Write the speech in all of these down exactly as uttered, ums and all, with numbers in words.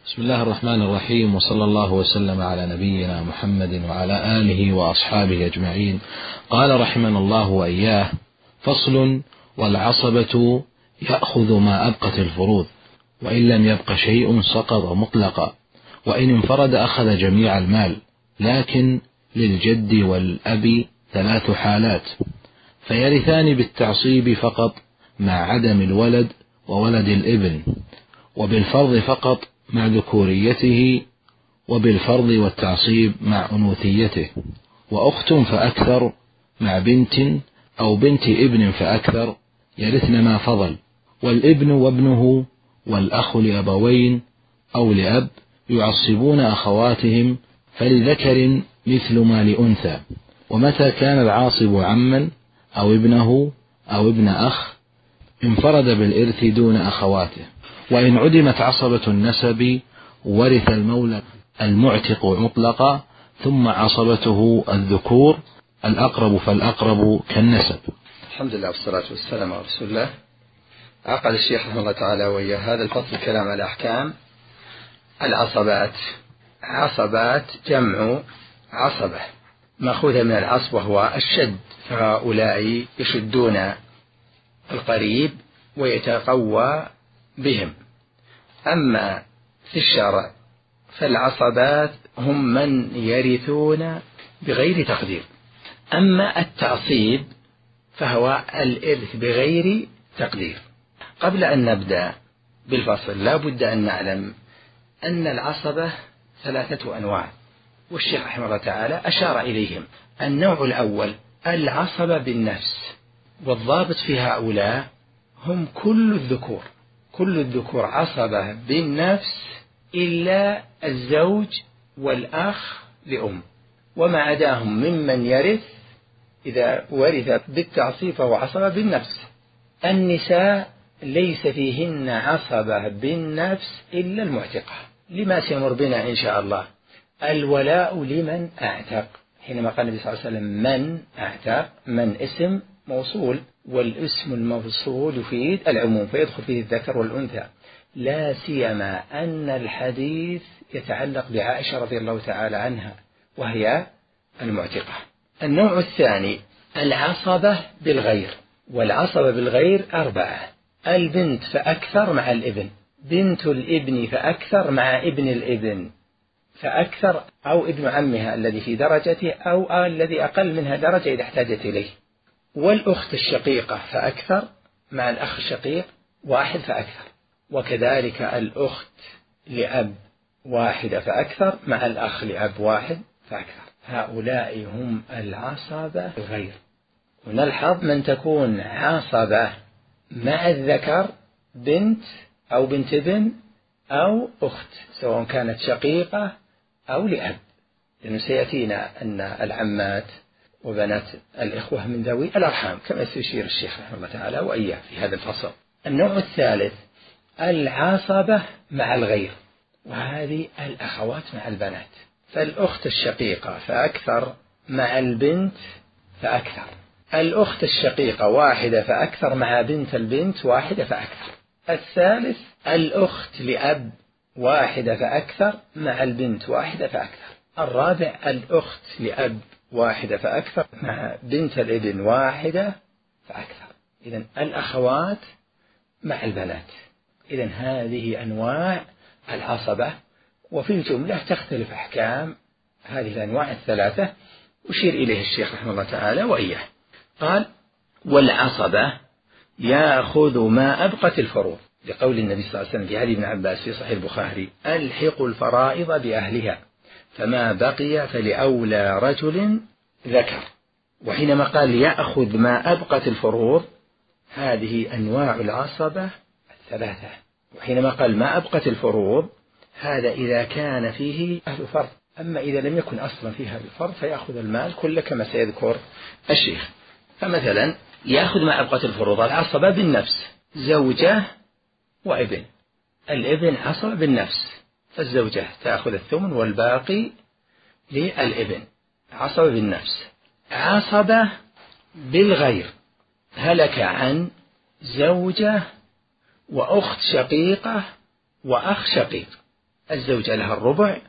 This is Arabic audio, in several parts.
بسم الله الرحمن الرحيم، وصلى الله وسلم على نبينا محمد وعلى آله وأصحابه أجمعين. قال رحمنا الله وإياه: فصل: والعصبة يأخذ ما أبقت الفروض، وإن لم يبق شيء سقط مطلقا، وإن انفرد أخذ جميع المال، لكن للجد والأب ثلاث حالات: فيرثان بالتعصيب فقط مع عدم الولد وولد الابن، وبالفرض فقط مع ذكوريته، وبالفرض والتعصيب مع أنوثيته، وأخت فأكثر مع بنت أو بنت ابن فأكثر يرثن ما فضل، والابن وابنه والأخ لأبوين أو لأب يعصبون أخواتهم، فلذكر مثل ما لأنثى. ومتى كان العاصب عما أو ابنه أو ابن أخ انفرد بالإرث دون أخواته. وإن عدمت عصبة النسب ورث المولى المعتق مطلقا، ثم عصبته الذكور، الأقرب فالأقرب كالنسب. الحمد لله والصلاة والسلام على رسول الله. عقد الشيخ رحمه الله تعالى وإياه هذا الفصل الكلام على أحكام العصبات. عصبات جمع عصبة، مأخوذة من العصب وهو الشد، فهؤلاء يشدون القريب ويتقوى بهم. أما في الشرع فالعصبات هم من يرثون بغير تقدير. أما التعصيب فهو الإرث بغير تقدير. قبل أن نبدأ بالفصل لا بد أن نعلم أن العصبة ثلاثة أنواع، والشيخ رحمه الله تعالى أشار إليهم. النوع الأول العصبة بالنفس، والضابط في هؤلاء هم كل الذكور. كل الذكور عصبة بالنفس إلا الزوج والأخ لأم، وما عداهم ممن يرث إذا ورث بالتعصيب فهو عصبة بالنفس. النساء ليس فيهن عصبة بالنفس إلا المعتقة، لما سيمر بنا إن شاء الله. الولاء لمن أعتق، حينما قال النبي صلى الله عليه وسلم من أعتق، من اسم موصول، والاسم الموصول يفيد العموم فيدخل فيه الذكر والأنثى، لا سيما أن الحديث يتعلق بعائشة رضي الله تعالى عنها وهي المعتقة. النوع الثاني العصبة بالغير، والعصبة بالغير أربعة: البنت فأكثر مع الابن، بنت الابن فأكثر مع ابن الابن فأكثر، أو ابن عمها الذي في درجته أو الذي أقل منها درجة إذا احتاجت إليه، والأخت الشقيقة فأكثر مع الأخ الشقيق واحد فأكثر، وكذلك الأخت لأب واحدة فأكثر مع الأخ لأب واحد فأكثر. هؤلاء هم العصبة الغير. ونلحظ من تكون عصبة مع الذكر بنت أو بنت ابن أو أخت، سواء كانت شقيقة أو لأب، لأنه سيأتينا أن العمات وبنات الإخوة من ذوي الأرحام كما سيشير الشيخ رحمه الله تعالى وإياه في هذا الفصل. النوع الثالث العصبة مع الغير، وهذه الأخوات مع البنات، فالأخت الشقيقة فأكثر مع البنت فأكثر، الأخت الشقيقة واحدة فأكثر مع بنت البنت واحدة فأكثر، الثالث الأخت لأب واحدة فأكثر مع البنت واحدة فأكثر، الرابع الأخت لأب واحدة فأكثر مع بنت الابن واحدة فأكثر. إذن الأخوات مع البنات. إذن هذه أنواع العصبة، وفي الجملة تختلف أحكام هذه الأنواع الثلاثة أشير إليه الشيخ رحمه الله تعالى وإياه. قال: والعصبة يأخذ ما أبقت الفروض، لقول النبي صلى الله عليه وسلم في حديث ابن عباس في صحيح البخاري: ألحقوا الفرائض بأهلها فما بقي فلأولى رجل ذكر. وحينما قال يأخذ ما أبقت الفروض هذه أنواع العصبة الثلاثة. وحينما قال ما أبقت الفروض هذا إذا كان فيه أهل فرض، أما إذا لم يكن أصلا فيها أهل فرض فيأخذ المال كله كما سيذكر الشيخ. فمثلا يأخذ ما أبقت الفروض العصبة بالنفس، زوجة وابن، الابن عصبة بالنفس فالزوجة تأخذ الثمن والباقي للابن، عصبة بالنفس. عصبة بالغير، هلك عن زوجة وأخت شقيقة وأخ شقيق، الزوجة لها الربع،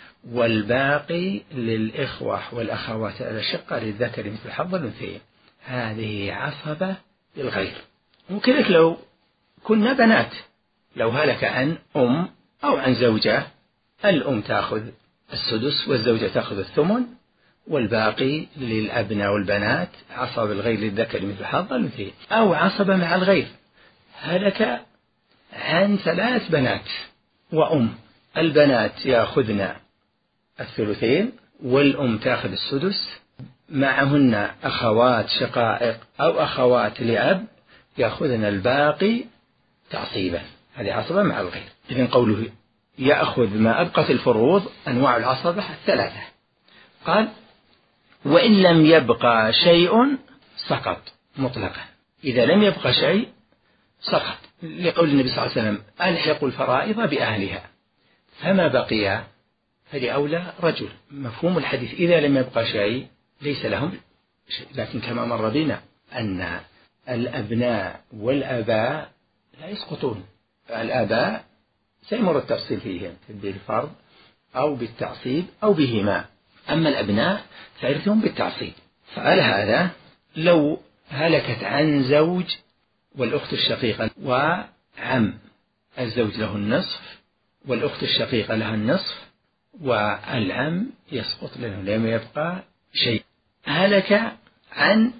والباقي للإخوة والأخوات الأشقة للذكر مثل حظ الأنثيين. هذه عصبة للغير. وكذلك لو كنا بنات، لو هلك عن أم أو عن زوجة، الأم تأخذ السدس والزوجة تأخذ الثمن، والباقي للأبناء والبنات. عصبة الغير للذكر مثل حظ الأنثيين. أو عصبة مع الغير، هلك عن ثلاث بنات وأم، البنات يأخذن الثلثين والأم تأخذ السدس، معهن أخوات شقائق أو أخوات لأب يأخذن الباقي تعصيبا. هذه عصبة مع الغير. إذن قوله يأخذ ما أبقت الفروض، أنواع العصبة الثلاثة. قال وإن لم يبقى شيء سقط مطلقا. إذا لم يبقى شيء سقط، لقول النبي صلى الله عليه وسلم ألحقوا الفرائض بأهلها، فما بقي فلأولى رجل. مفهوم الحديث إذا لم يبقى شيء ليس لهم شيء. لكن كما مر بنا أن الأبناء والآباء لا يسقطون. الآباء سيمر التفصيل فيهم بالفرض أو بالتعصيب أو بهما، أما الأبناء فيرثون بالتعصيب. فعلى هذا لو هلكت عن زوج والأخت الشقيقة وعم، الزوج له النصف والأخت الشقيقة لها النصف، والعم يسقط لأنه لم يبقى شيء. هلك عن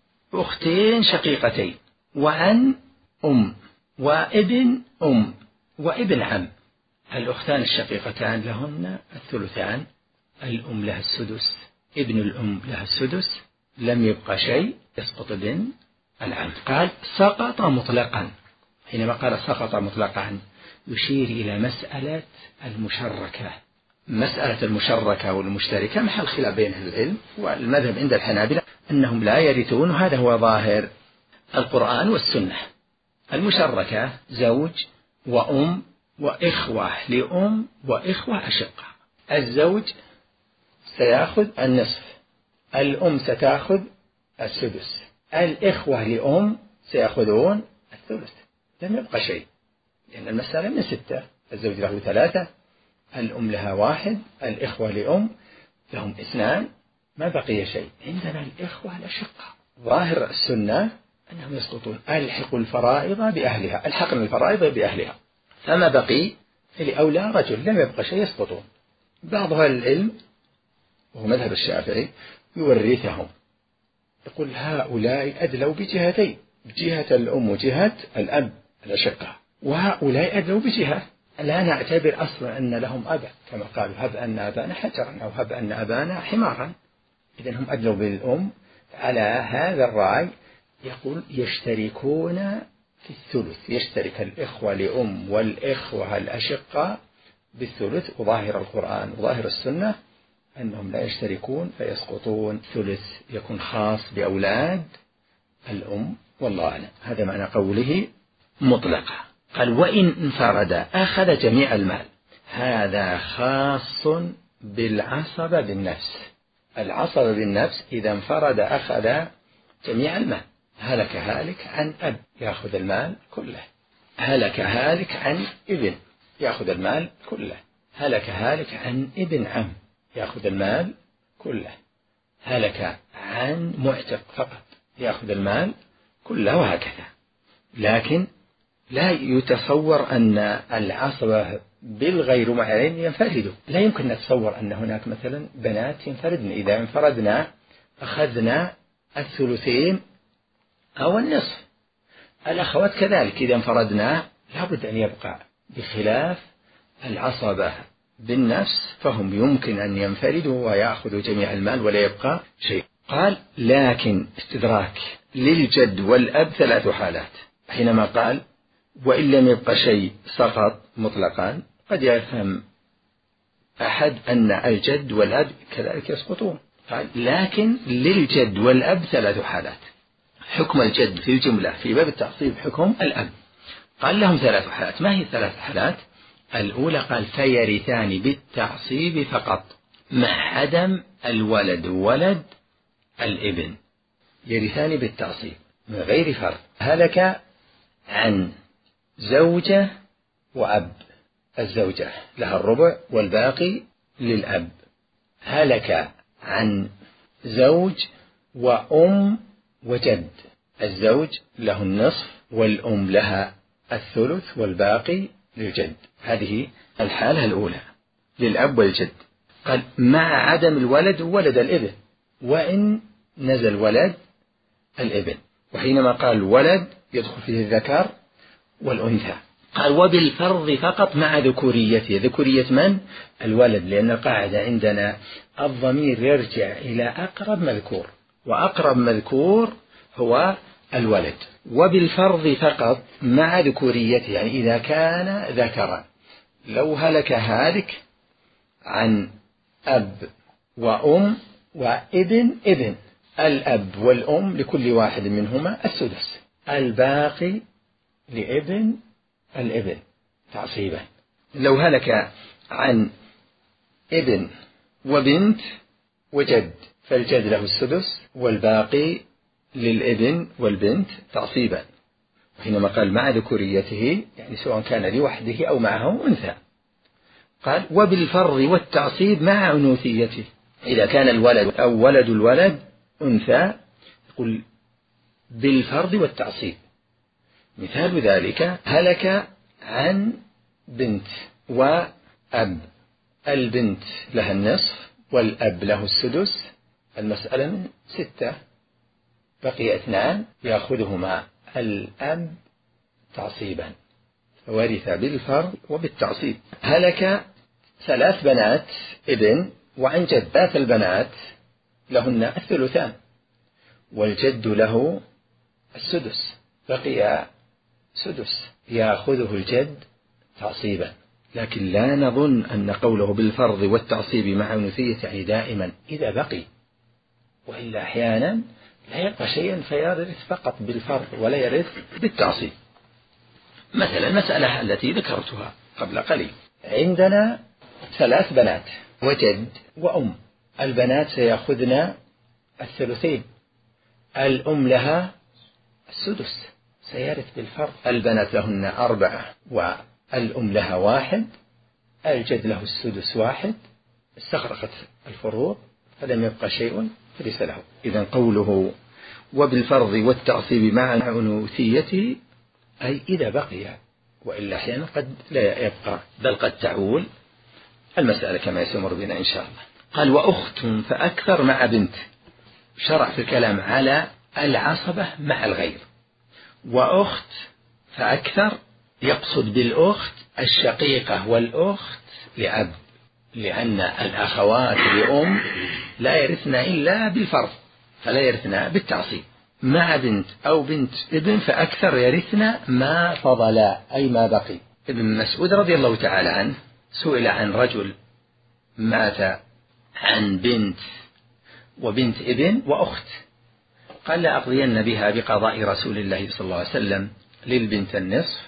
أختين شقيقتين وعن أم وابن أم وابن عم، الأختان الشقيقتان لهن الثلثان، الأم لها السدس، ابن الأم لها السدس، لم يبقى شيء يسقط ابن العم. قال سقط مطلقا. حينما قال سقط مطلقا يشير إلى مسألة المشركة. مسألة المشركة والمشتركة محل خلاف بين أهل العلم، والمذهب عند الحنابلة أنهم لا يرثون، وهذا هو ظاهر القرآن والسنة. المشركة زوج وأم وإخوة لأم وإخوة أشقة. الزوج سيأخذ النصف، الأم ستأخذ السدس، الإخوة لأم سيأخذون الثلث. لم يبقى شيء، لأن المسألة من ستة، الزوج له ثلاثة، الأم لها واحد، الإخوة لأم لهم اثنان، ما بقي شيء. عندنا الإخوة الأشقة، ظاهر السنة أنهم يسقطون. ألحقوا الفرائض بأهلها، ألحقنا الفرائض بأهلها، فما بقي فلأولى رجل، لم يبقى شيء يسقطون. بعض أهل العلم وهو مذهب الشافعي يورثهم، يقول هؤلاء أدلوا بجهتين، بجهة الأم وجهة الأب الأشقة، وهؤلاء أدلوا بجهة لا نعتبر أصلا أن لهم أبا، كما قالوا هب أن أبانا حجرا أو هب أن أبانا حمارا. إذن هم أدلوا بالأم. على هذا الرأي يقول يشتركون في الثلث، يشترك الإخوة لأم والإخوة الأشقة بالثلث، وظاهر القرآن وظاهر السنة أنهم لا يشتركون فيسقطون. ثلث يكون خاص بأولاد الأم، والله أعلم. هذا معنى قوله مطلقة. قال وإن انفرد أخذ جميع المال. هذا خاص بالعصبة بالنفس. العصبة بالنفس إذا انفرد أخذ جميع المال. هلك هالك عن أب يأخذ المال كله، هلك هالك عن ابن يأخذ المال كله، هلك هالك عن ابن عم يأخذ المال كله، هلك عن معتق فقط يأخذ المال كله، وهكذا. لكن لا يتصور أن العصبة بالغير معين ينفردوا. لا يمكن نتصور أن هناك مثلا بنات ينفردن. إذا انفردنا أخذنا الثلثين أو النصف. الأخوات كذلك إذا انفردنا لابد أن يبقى، بخلاف العصبة بالنفس فهم يمكن أن ينفردوا ويأخذوا جميع المال ولا يبقى شيء. قال لكن استدراك للجد والأب ثلاث حالات. حينما قال وإن لم يبقى شيء سقط مطلقا، قد يفهم أحد أن الجد والأب كذلك يسقطون. قال لكن للجد والأب ثلاث حالات. حكم الجد في الجملة في باب التعصيب حكم الأب. قال لهم ثلاث حالات. ما هي الثلاث حالات؟ الأولى قال فيرثان بالتعصيب فقط مع عدم الولد ولد الابن، يرثان بالتعصيب من غير فرق. هلك عن زوجة وأب، الزوجة لها الربع والباقي للأب. هلك عن زوج وأم وجد، الزوج له النصف والأم لها الثلث والباقي للجد. هذه الحالة الأولى للأب والجد. قال مع عدم الولد ولد الابن، وإن نزل ولد الابن. وحينما قال ولد يدخل فيه الذكر والأنثى. قال وبالفرض فقط مع ذكوريته. ذكورية من؟ الولد، لأن القاعدة عندنا الضمير يرجع إلى أقرب مذكور، وأقرب مذكور هو الولد. وبالفرض فقط مع ذكوريته، يعني إذا كان ذكرا. لو هلك هالك عن أب وأم وابن ابن، الأب والأم لكل واحد منهما السدس، الباقي لابن الابن تعصيبا. لو هلك عن ابن وبنت وجد فالجد له السدس والباقي للابن والبنت تعصيبا. وحينما قال مع ذكوريته يعني سواء كان لوحده أو معه أنثى. قال وبالفرض والتعصيب مع أنوثيته. إذا كان الولد أو ولد الولد أنثى يقول بالفرض والتعصيب. مثال ذلك هلك عن بنت وأب، البنت لها النصف والأب له السدس، المسألة من ستة، بقي اثنان يأخذهما الأب تعصيبا، ورث بالفرض وبالتعصيب. هلك ثلاث بنات ابن وعن جد، ثلاث البنات لهن الثلثان والجد له السدس، بقي سدس يأخذه الجد تعصيبا. لكن لا نظن أن قوله بالفرض والتعصيب مع أنوثية يعني دائما إذا بقي، وإلا أحيانا لا يبقى شيئا فيرث فقط بالفرض ولا يرث بالتعصيب. مثلا المسألة التي ذكرتها قبل قليل، عندنا ثلاث بنات وجد وأم، البنات سيأخذن الثلثين، الأم لها السدس سيرث بالفرض، البنات لهن أربعة والأم لها واحد، الجد له السدس واحد، استغرقت الفروض فلم يبقى شيء فليس له. إذن قوله وبالفرض والتعصيب مع أنوثيته أي إذا بقي، وإلا أحيانا قد لا يبقى، بل قد تعول المسألة كما يسمر بنا إن شاء الله. قال وأخت فأكثر مع بنت، شرع في الكلام على العصبة مع الغير. وأخت فأكثر يقصد بالأخت الشقيقة والأخت لأب، لأن الأخوات لأم لا يرثن إلا بالفرض فلا يرثن بالتعصيب. مع بنت أو بنت ابن فأكثر يرثن ما فضل أي ما بقي. ابن مسعود رضي الله تعالى عنه سئل عن رجل مات عن بنت وبنت ابن وأخت، قال لا أقضين بها بقضاء رسول الله صلى الله عليه وسلم، للبنت النصف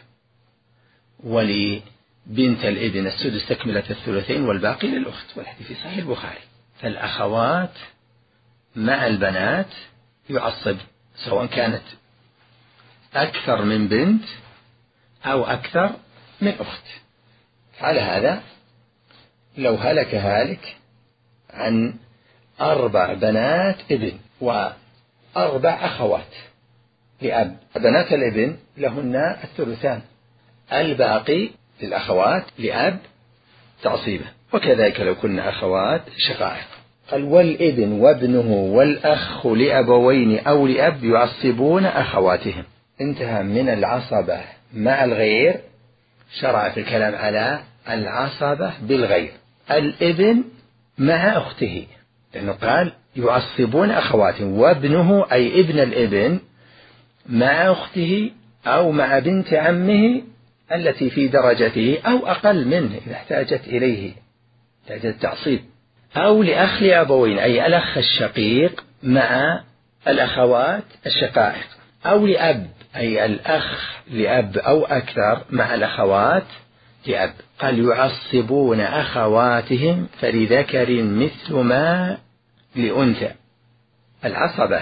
ولبنت الابن السدس تكملة الثلثين والباقي للأخت، والحديث في صحيح البخاري. فالأخوات مع البنات يعصب سواء كانت أكثر من بنت أو أكثر من أخت. على هذا لو هلك هالك عن أربع بنات ابن وأربع أخوات لأب، بنات الابن لهن الثلثان، الباقي للأخوات لأب تعصيبه، وكذلك لو كنا أخوات شقائق. قال والابن وابنه والأخ لأبوين أو لأب يعصبون أخواتهم. انتهى من العصبة مع الغير، شرع في الكلام على العصبة بالغير. الابن مع أخته، لأنه قال يعصبون أخواتهم، وابنه أي ابن الابن مع أخته أو مع بنت عمه التي في درجته أو أقل منه إذا احتاجت إليه احتاجت التعصيب، أو لأخ لأبوين أي الأخ الشقيق مع الأخوات الشقائق، أو لأب أي الأخ لأب أو أكثر مع الأخوات لأب. قال يعصبون أخواتهم فلذكر مثل ما لأنثى. العصبة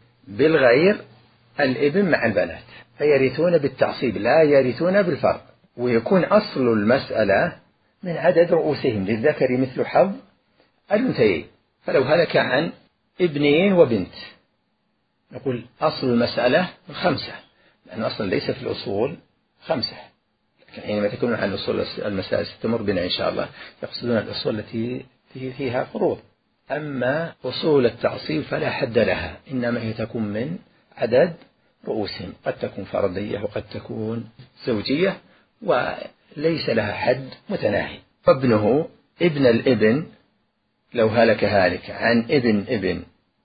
بالغير الابن مع البنات فيرثون بالتعصيب لا يرثون بالفرض، ويكون أصل المسألة من عدد رؤوسهم للذكر مثل حظ الأنثيين. فلو هلك عن ابنين وبنت نقول أصل المسألة خمسة، لأن أصلا ليس في الأصول خمسة، لكن حينما تكون عن أصول المسائل ستمر بنا إن شاء الله يقصدون الأصول التي فيها فروض. أما أصول التعصيب فلا حد لها، إنما هي تكون من عدد رؤوسهم، قد تكون فردية وقد تكون زوجية، وليس لها حد متناهي. فابنه ابن الابن لو هلك هالك عن ابن ابن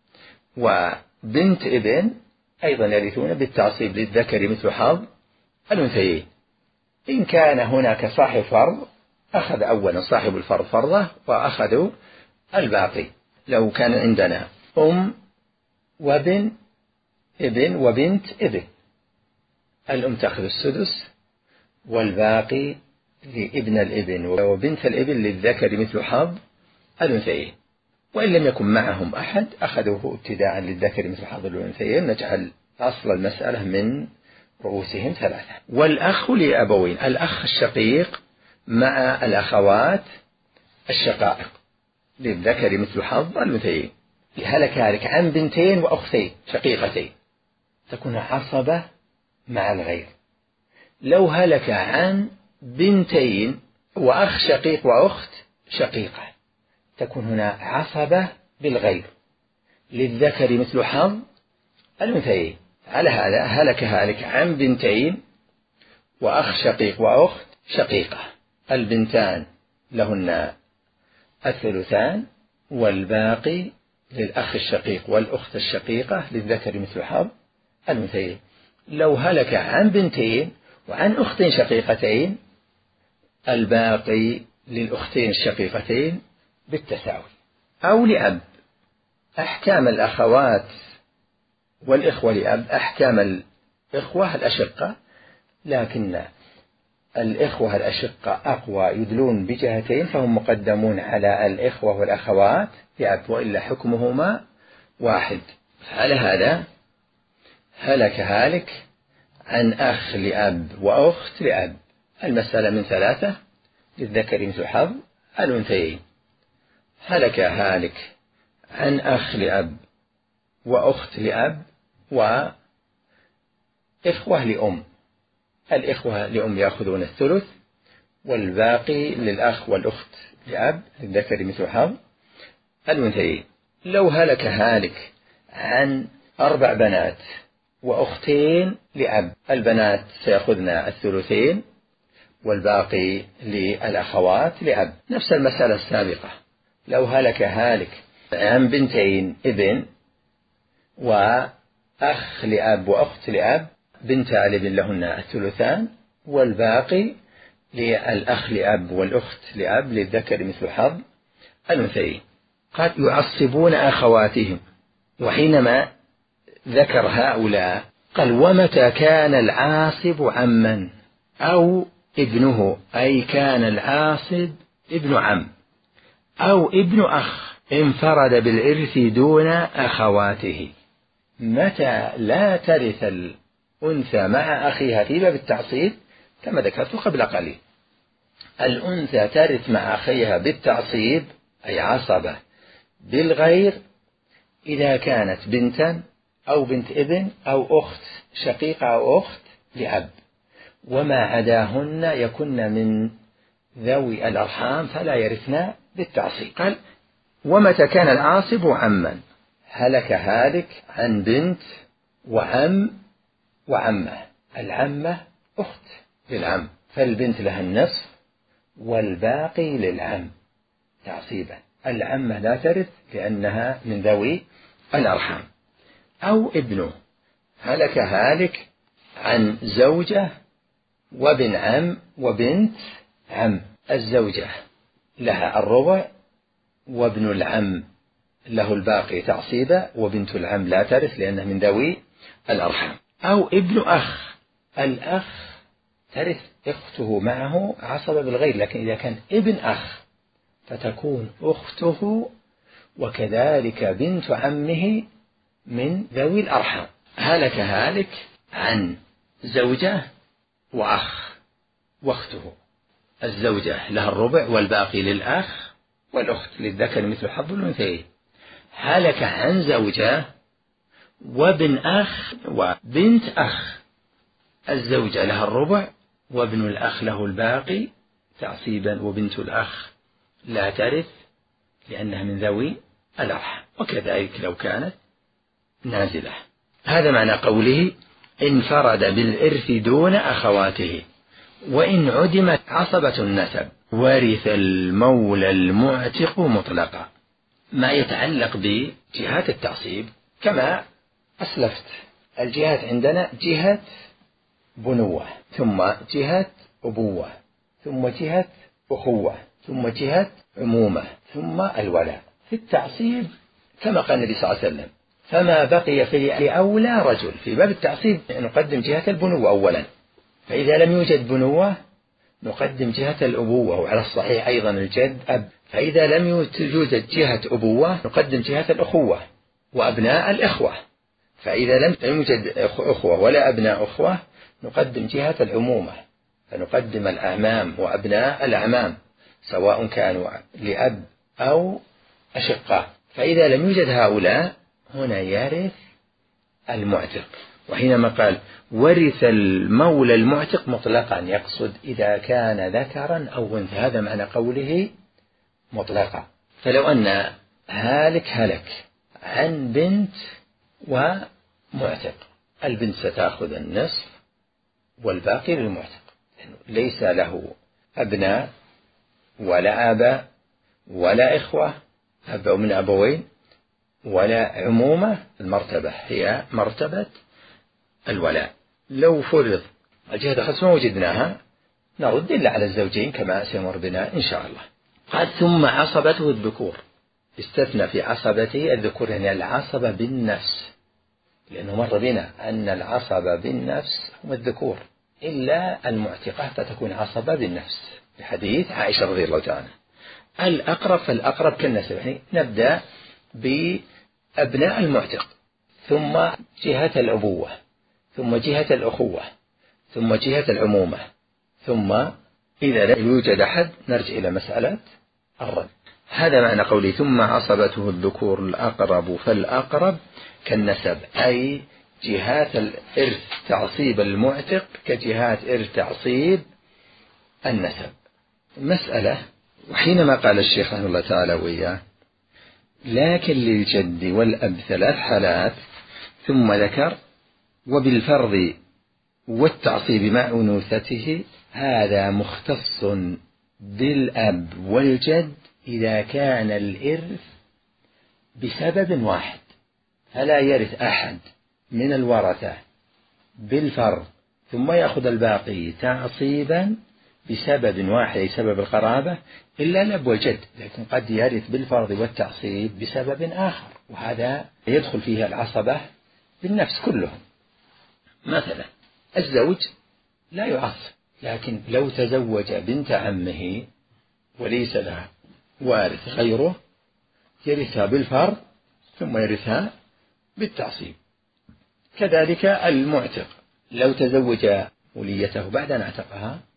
وبنت ابن أيضا يرثون بالتعصيب للذكر مثل حظ الأنثيين. إن كان هناك صاحب فرض أخذ أولا صاحب الفرض فرضه وأخذوا الباقي. لو كان عندنا أم وابن ابن وبنت ابن، الأم تأخذ السدس والباقي لابن الابن وبنت الابن للذكر مثل حظ الأنثيين. وإن لم يكن معهم أحد أخذوه ابتداء للذكر مثل حظ الأنثيين. نجعل أصل المسألة من رؤوسهم ثلاثة. والأخ لأبوين، الأخ الشقيق مع الأخوات الشقائق للذكر مثل حظ الأنثيين. هلك هالك عن بنتين وأختين شقيقتين تكون عصبة مع الغير. لو هلك عن بنتين وأخ شقيق وأخت شقيقة تكون هنا عصبة بالغير للذكر مثل حظ الأنثيين. على هذا هلك هالك عن بنتين وأخ شقيق وأخت شقيقة، البنتان لهن الثلثان والباقي للأخ الشقيق والأخت الشقيقة للذكر مثل حظ الأنثيين. لو هلك عن بنتين وعن أختين شقيقتين الباقي للأختين الشقيقتين بالتساوي. أو لأب، أحكام الأخوات والإخوة لأب أحكام الإخوة الأشقة، لكن الإخوة الأشقة أقوى يدلون بجهتين فهم مقدمون على الإخوة والأخوات لأب، وإلا حكمهما واحد. على هذا هلك هالك عن أخ لأب وأخت لأب، المسألة من ثلاثة للذكر مثل حظ الأنثيين. هلك هالك عن أخ لأب وأخت لأب وإخوة لأم، الإخوة لأم يأخذون الثلث والباقي للأخ والأخت لأب للذكر مثل حظ الأنثيين. لو هلك هالك عن أربع بنات وأختين لأب، البنات سيأخذن الثلثين والباقي للأخوات لأب، نفس المسألة السابقة. لو هلك هالك عن بنتين ابن وأخ لأب وأخت لأب، بنتا لابن لهن الثلثان والباقي للأخ لأب والأخت لأب للذكر مثل حظ الأنثيين. قد يعصبون أخواتهم. وحينما ذكر هؤلاء قال ومتى كان العاصب عما أو ابنه، أي كان العاصب ابن عم أو ابن أخ انفرد بالإرث دون أخواته. متى لا ترث الأنثى مع أخيها في باب التعصيب كما ذكرت قبل قليل. الأنثى ترث مع أخيها بالتعصيب أي عصبة بالغير إذا كانت بنتا أو بنت ابن أو أخت شقيقة أو أخت لأب، وما عداهن يكن من ذوي الأرحام فلا يرثن بالتعصيب. قال ومتى كان العاصب عما، هلك هالك عن بنت وعم وعمة، العمة أخت للعم فالبنت لها النصف والباقي للعم تعصيبا. العمة لا ترث لأنها من ذوي الأرحام. أو ابنه، هلك هالك عن زوجة وابن عم وبنت عم، الزوجة لها الربع وابن العم له الباقي تعصيبا، وبنت العم لا ترث لأنها من ذوي الأرحام. أو ابن أخ، الأخ ترث أخته معه عصبة بالغير، لكن إذا كان ابن أخ فتكون أخته وكذلك بنت عمه من ذوي الأرحام. هلك هالك عن زوجة وأخ واخته. الزوجة لها الربع والباقي للأخ، والأخت للذكر مثل حظ الأنثيين. هلك عن زوجة وابن أخ وبنت أخ، الزوجة لها الربع وابن الأخ له الباقي تعصيبا، وبنت الأخ لا ترث لأنها من ذوي الأرحام، وكذلك لو كانت نازلة. هذا معنى قوله انفرد بالإرث دون أخواته وإن عدمت عصبة النسب. ورث المولى المعتق مطلقا، ما يتعلق بجهات التعصيب كما أسلفت. الجهات عندنا جهة بنوة، ثم جهة أبوة، ثم جهة أخوة، ثم جهة عمومة، ثم الولاء. في التعصيب كما قال النبي صلى الله عليه وسلم فما بقي في أولى رجل. في باب التعصيب نقدم جهة البنوة أولا، فإذا لم يوجد بنوة نقدم جهة الأبوة، وعلى الصحيح أيضا الجد أب. فإذا لم يوجد جهة أبوة نقدم جهة الأخوة وأبناء الإخوة. فإذا لم يوجد أخوة ولا أبناء أخوة نقدم جهة العمومة، فنقدم الأعمام وأبناء الأعمام سواء كانوا لأب أو أشقاء. فإذا لم يوجد هؤلاء هنا يرث المعتق. وحينما قال ورث المولى المعتق مطلقا يقصد إذا كان ذكرا أو أنثى، هذا معنى قوله مطلقا. فلو أن هالك هلك عن بنت ومعتق، البنت ستأخذ النصف والباقي للمعتق، ليس له أبناء ولا آباء ولا إخوة أب من أبوين ولا عمومة. المرتبة هي مرتبة الولاء. لو فرض الجهة الخاصة ما وجدناها نرد إلا على الزوجين كما سيمر بنا إن شاء الله. قال ثم عصبته الذكور، استثنى في عصبته الذكور، يعني العصبة بالنفس، لأنه مر بنا أن العصبة بالنفس هم الذكور إلا المعتقة فتكون عصبة بالنفس بحديث عائشة رضي الله تعالى. الأقرب فالأقرب كالنسب، يعني نبدأ بأبناء المعتق، ثم جهة الأبوة، ثم جهة الأخوة، ثم جهة العمومة، ثم إذا لم يوجد أحد نرجع إلى مسألة الرد. هذا معنى قوله ثم عصبته الذكور الأقرب فالأقرب كالنسب، أي جهات الإرث تعصيب المعتق كجهات إرث تعصيب النسب. مسألة. وحينما قال الشيخ رحمه الله تعالى وإياه لكن للجد والأب ثلاث حالات، ثم ذكر وبالفرض والتعصيب مع أنوثته، هذا مختص بالأب والجد إذا كان الإرث بسبب واحد، فلا يرث أحد من الورثة بالفرض ثم يأخذ الباقي تعصيبا بسبب واحد سبب القرابة إلا الأب والجد، لكن قد يرث بالفرض والتعصيب بسبب آخر، وهذا يدخل فيه العصبة بالنفس كلهم. مثلا الزوج لا يعصب، لكن لو تزوج بنت عمه وليس لها وارث غيره يرثها بالفرض ثم يرثها بالتعصيب. كذلك المعتق لو تزوج وليته بعد أن اعتقها